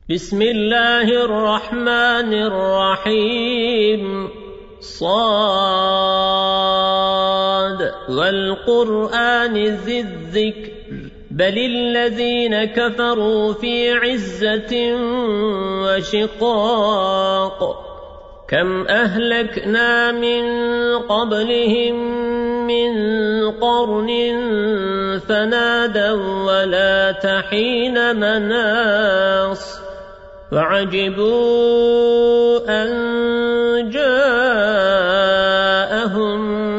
بسم الله الرحمن الرحيم صاد والقرآن ذي الذكر بل الذين كفروا في عزة وشقاق كم أهلكنا من قبلهم من قرن فنادوا ولا تحين مناص وعجبوا أن جاءهم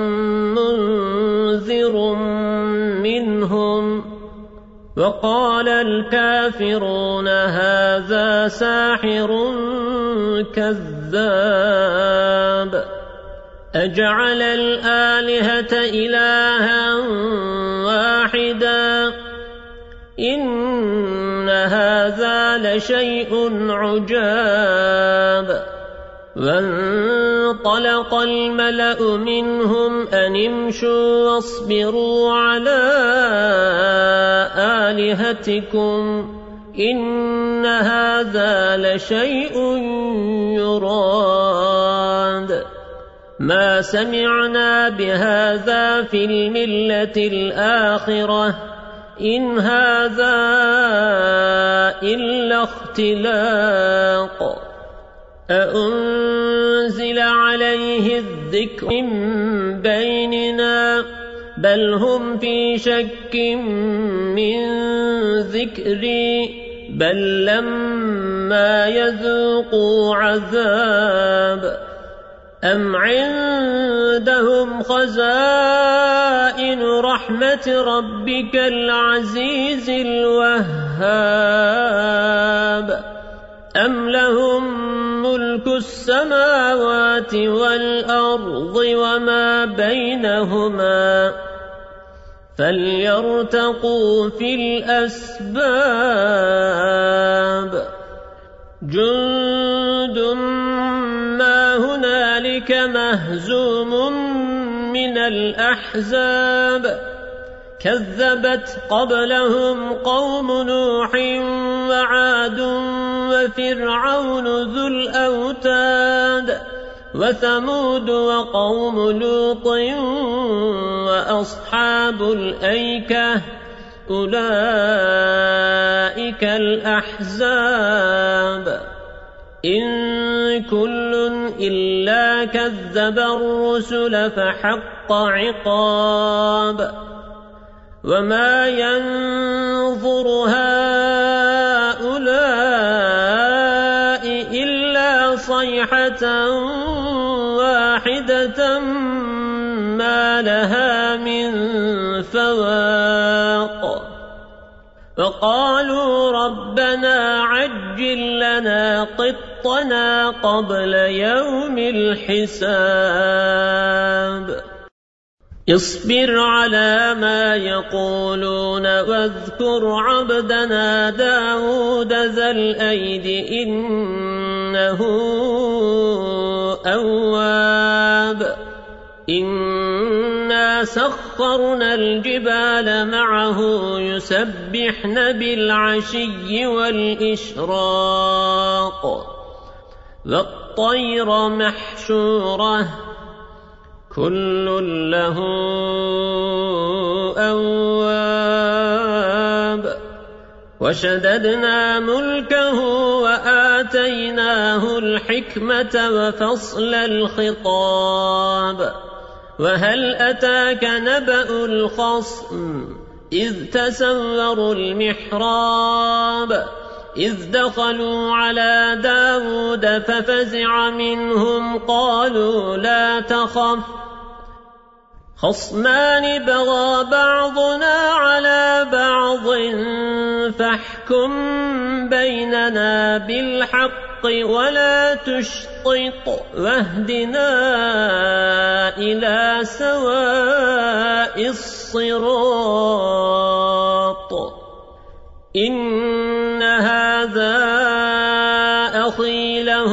منذر منهم وقال الكافرون هذا ساحر كذاب أجعل الآلهة إلها واحدا إن هذا لشيء عجاب وانطلق الملأ منهم أن امشوا واصبروا على آلهتكم إن هذا لشيء يراد ما سمعنا بهذا في الملة الآخرة إن هذا إلا اختلاق أأنزل عليه الذكر من بيننا بل هم في شك من ذكري بل لما يذوقوا عذاب أم عندهم خزائن رحمة ربك العزيز الوهاب أم لهم ملك السماوات والأرض وما بينهما فليرتقوا في الأسباب جند ما هنالك مهزوم من الأحزاب كذبت قبلهم قوم نوح وعاد وفرعون ذو الأوتاد وثمود وقوم لوط وأصحاب الأيكة أولئك الأحزاب إن كل إلا كذب الرسل فحق عقاب وما ينظر هؤلاء إلا صيحة واحدة ما لها من فواق فقالوا ربنا عجل لنا قطنا قبل يوم الحساب اصبر على ما يقولون واذكر عبدنا داود ذا الأيد إنه أواب إنا سخرنا الجبال معه يسبحن بالعشي والإشراق والطير محشورة كل له أواب وشددنا ملكه وآتيناه الحكمة وفصل الخطاب وهل أتاك نبأ الخصم إذ تسوروا المحراب إذ دخلوا على داود ففزع منهم قالوا لا تخف خصمان بغى بعضنا على بعض فاحكم بيننا بالحق ولا تشطط واهدنا إلى سواء الصراط إن هذا أخي له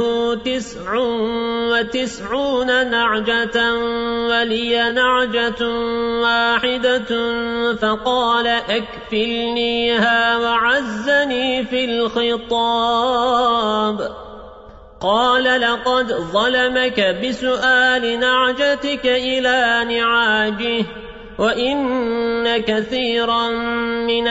99 نعجة ولي نعجة واحدة فقال أكفلنيها وعزني في الخطاب. قال لقد ظلمك بسؤال نعجتك إلى نعاجه وإن كثيرا من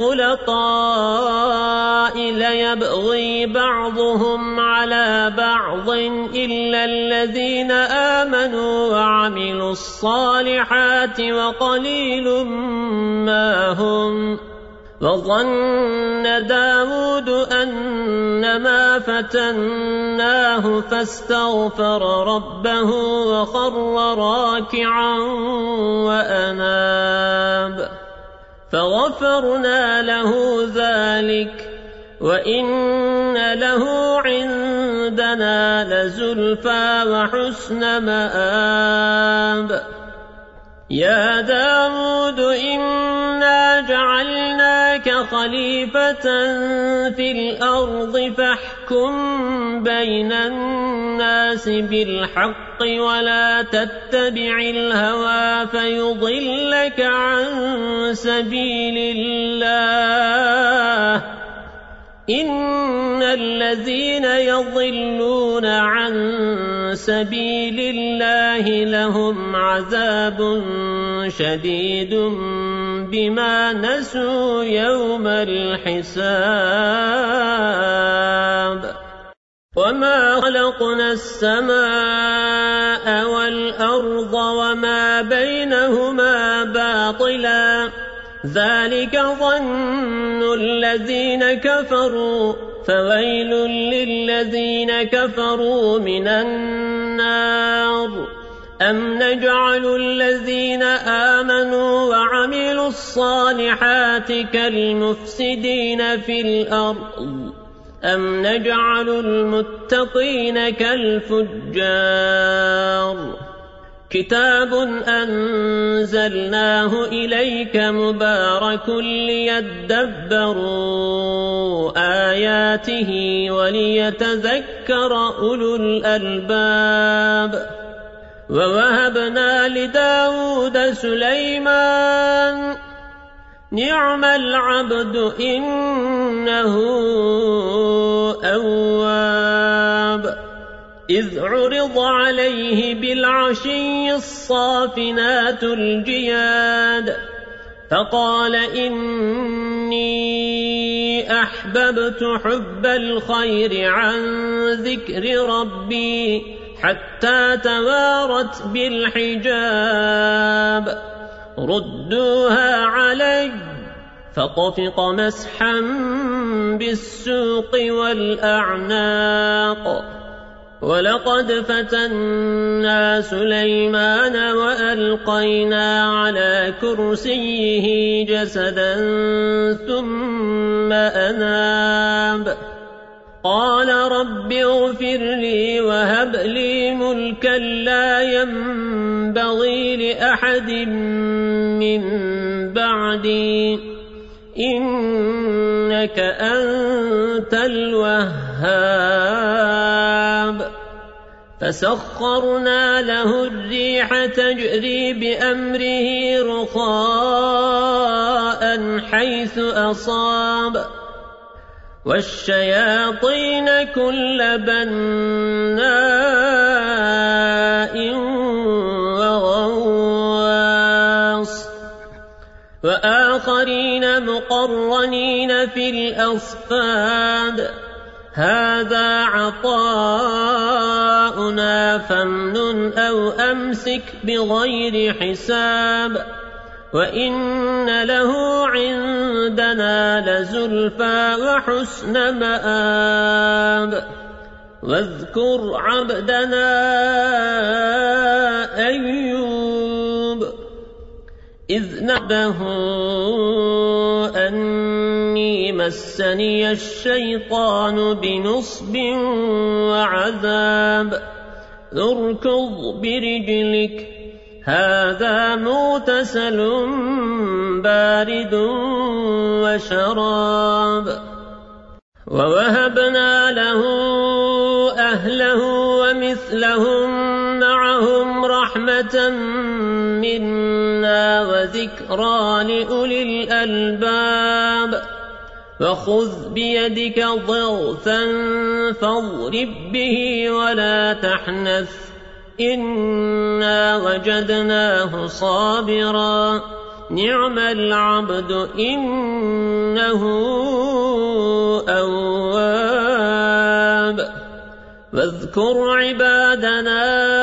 الخلطاء ليبغي بعضهم على بعض إلا الذين آمنوا وعملوا الصالحات وقليل ما هم. وظن داود أنما فتناه فاستغفر ربه وخر راكعا وأناب فغفرنا له ذلك وإن له عندنا لزلفى وحسن مآب. يا داود إنا جعلناك خليفة في الأرض فاحكم بين الناس بالحق ولا تتبع الهوى فيضلك عن سبيل الله. إن الذين يضلون عن سبيل الله لهم عذاب شديد بما نسوا يوم الحساب. وما خلقنا السماء والأرض وما بينهما باطلا ذلك ظن الذين كفروا فويل للذين كفروا من النار. أم نجعل الذين آمنوا وعملوا الصالحات كالمفسدين في الأرض أم نجعل المتقين كالفجار. كتاب أنزلناه إليك مبارك ليدبروا آياته وليتذكر أولو الألباب. ووهبنا لداود سليمان نعم العبد إنه أواب. إذ عرض عليه بالعشي الصافنات الجياد فقال إني أحببت حب الخير عن ذكر ربي حتى توارت بالحجاب. ردوها علي فطفق مسحا بالسوق والأعناق. ولقد فتنا سليمان وألقينا على كرسيه جسدا ثم أناب. قال رب اغفر لي وهب لي ملكا لا ينبغي لأحد من بعدي إنك أنت الوهاب. فسخرنا له الريح تجري بأمره رخاء حيث أصاب والشياطين كل بناء وغواص وآخرين مقرنين في الأصفاد. هذا عطاؤنا فامنن أو أمسك بغير حساب وإن له عندنا لزلفى وحسن مآب. واذكر عبدنا أيوب إذ نبه أني مسني الشيطان بنصب وعذاب. اركض برجلك هذا مغتسل بارد وشراب. ووهبنا له أهله ومثلهم معهم رحمة منا وذكرى لأولي الألباب وخذ بيدك ضغثا فاضرب به ولا تحنث إنا وجدناه صابرا نعم العبد إنه أواب واذكر عبادنا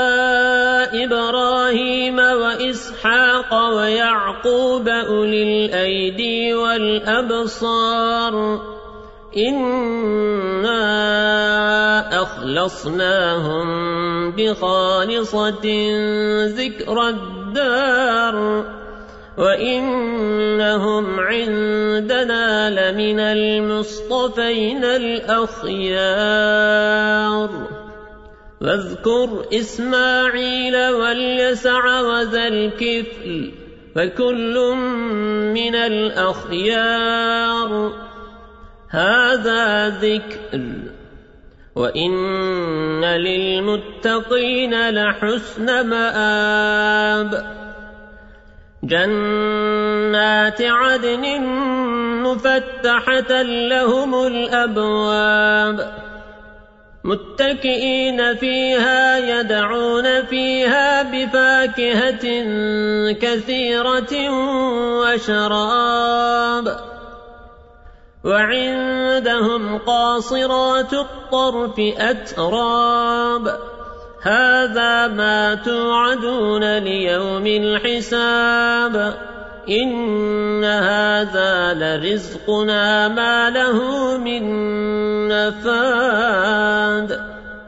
إبراهيم وإسحاق ويعقوب أولي الأيدي والأبصار إنا أخلصناهم بخالصة ذكر الدار وإنهم عندنا لمن المصطفين الأخيار واذكر إسماعيل واليسع وذا الكفل فكل من الأخيار هذا ذكر وإن للمتقين لحسن مآب جنات عدن مفتحة لهم الأبواب متكئين فيها يدعون فيها بفاكهة كثيرة وشراب وعندهم قاصرات الطرف أتراب هذا ما توعدون ليوم الحساب إن هذا لرزقنا ما له من نفاد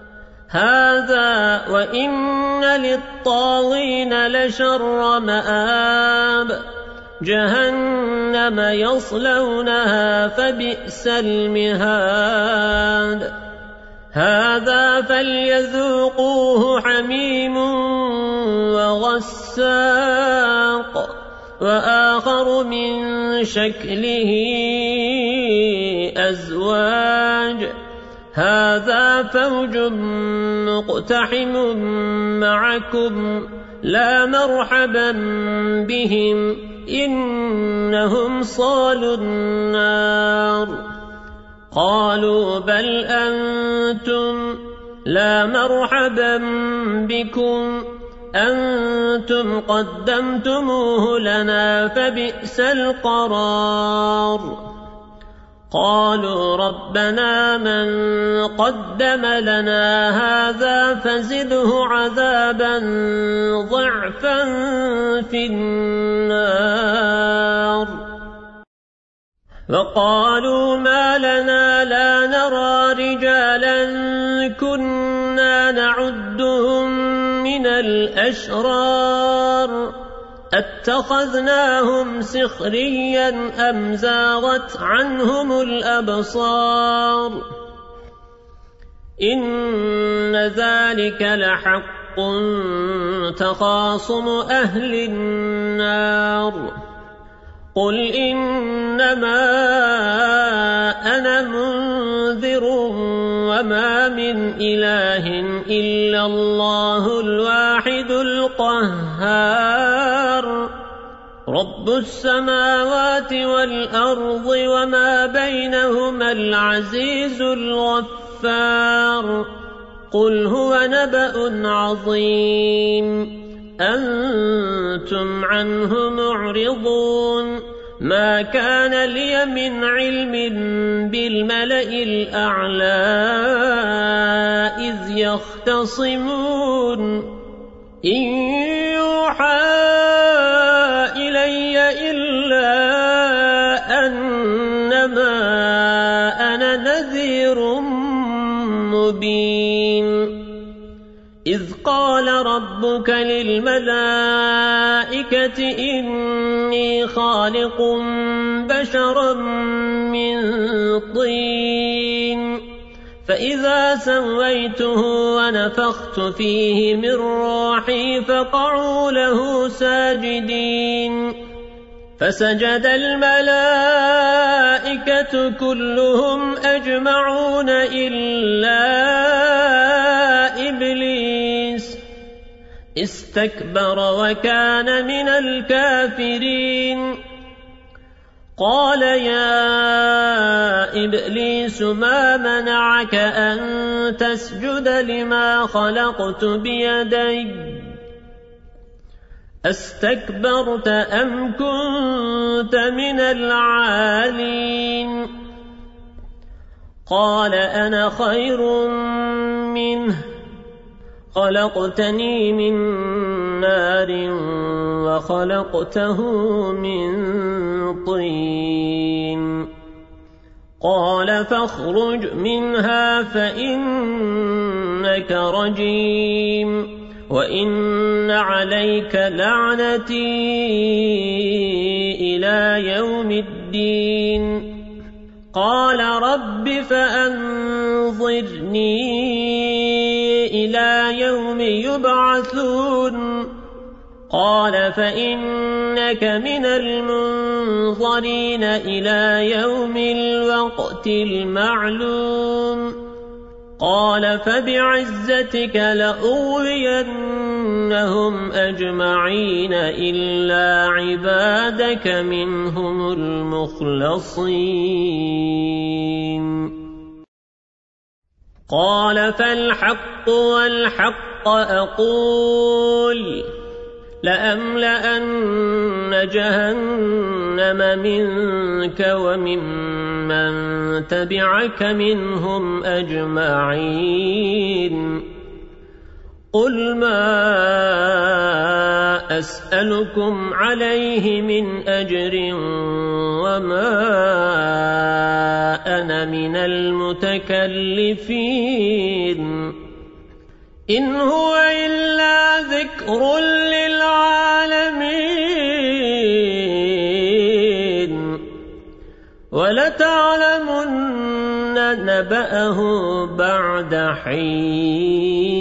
هذا وإن للطاغين لشر مآب جهنم يصلونها فبئس المهاد هذا فليذوقوه حميم وغساق وآخر من شكله أزواج هذا فوج مقتحم معكم لا مرحبا بهم إنهم صالوا النار قالوا بل أنتم لا مرحبا بكم أنتم قدمتموه لنا فبئس القرار قالوا ربنا من قدم لنا هذا فزده عذابا ضعفا في النار وقالوا ما لنا لا نرى رجالا كنا نعدهم من الأشرار اتخذناهم سخريا أم زاغت عنهم الأبصار إن ذلك لحق تخاصم أهل النار قل إنما أنا منذر وما من إله إلا الله الواحد القهار رب السماوات والأرض وما بينهما العزيز الغفار قل هو نبأ عظيم أنتم عنه معرضون ما كان لي من علم بالملأ الأعلى إذ يختصمون إن يوحى إلي إلا أنما أنا نذير مبين إذ قال ربك للملائكة إني خالق بشرا من طين فإذا سويته ونفخت فيه من روحي فقعوا له ساجدين فسجد الملائكة كلهم أجمعون إلا استكبر وكان من الكافرين قال يا إبليس ما منعك أن تسجد لما خلقت بيدي استكبرت أم كنت من العالين قال أنا خير منه خلقتني من نار وخلقته من طين قال فاخرج منها فإنك رجيم وإن عليك لعنتي إلى يوم الدين قال رب فأنظرني إلى يوم يبعثون قال فإنك من المنظرين إلى يوم الوقت المعلوم قال فبعزتك لأغوينهم أجمعين إلا عبادك منهم المخلصين قال فالحق والحق أقول لأملأن جهنم منك وممن تبعك منهم أجمعين قل ما أسألكم عليه من أجر وما أنا من المتكلفين إن هو إلا ذكر للعالمين ولتعلمن نبأه بعد حين